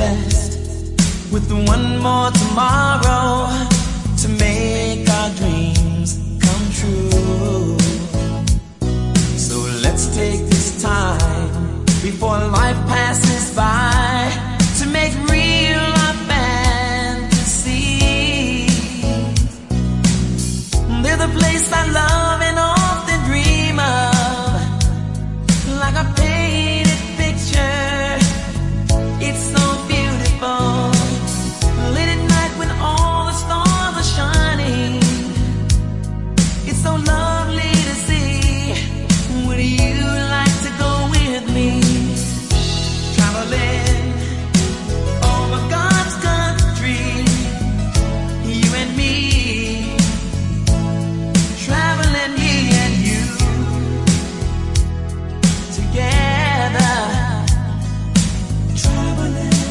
blessed with one more tomorrow to make our dreams come true. So let's take this time before life passes by to make real our fantasy. They're the place I love and often dream of, like a painted picture. It's so beautiful. Late at night when all the stars are shining, it's so lovely to see. Would you like to go with me? Traveling over God's country, you and me. Traveling, me and you, together. Traveling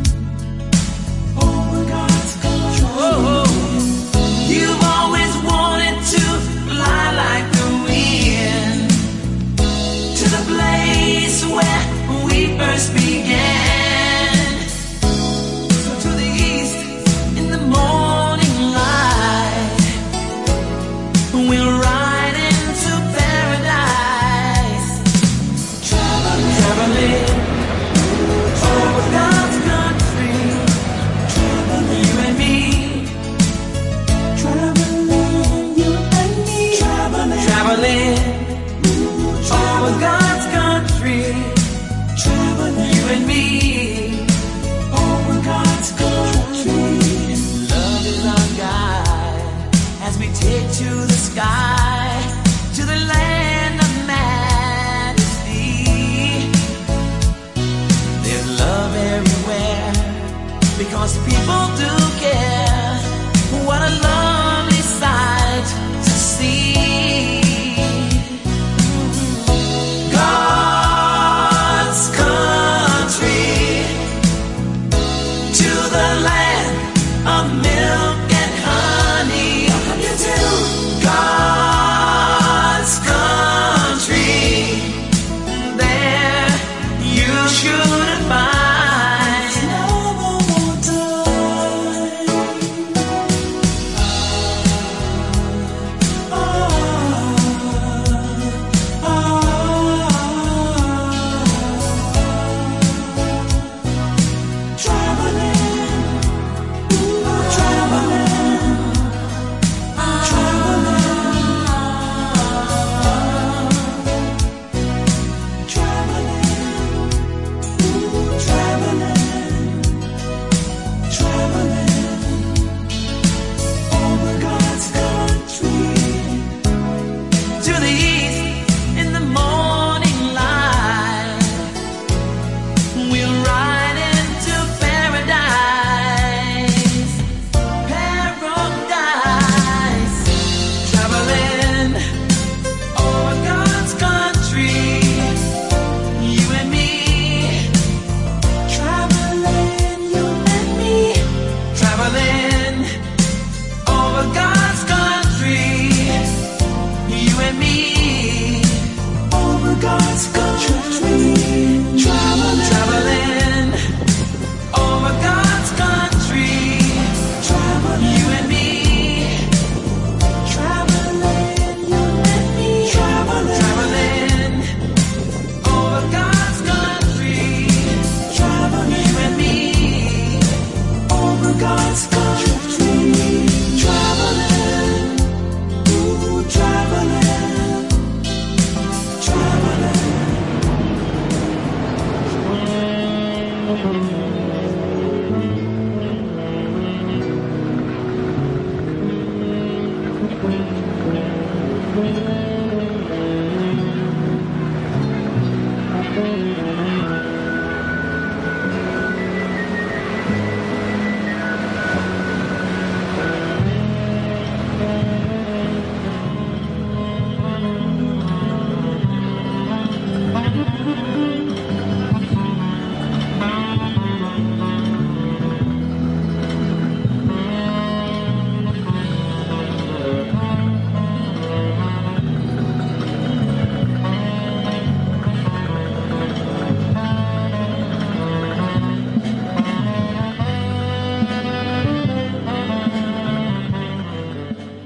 over God's country. Oh, you've always wanted to fly like the wind to the place where we first began. So to the east in the morning light, we'll ride into paradise. Traveling over God's country, you and me. Traveling, you and me. Traveling over God's country, you and me. Over God's country. Love is our guide as we take to the sky, to the land of majesty. There's love everywhere because people do care. What a lovely sight to see. God's country, to the land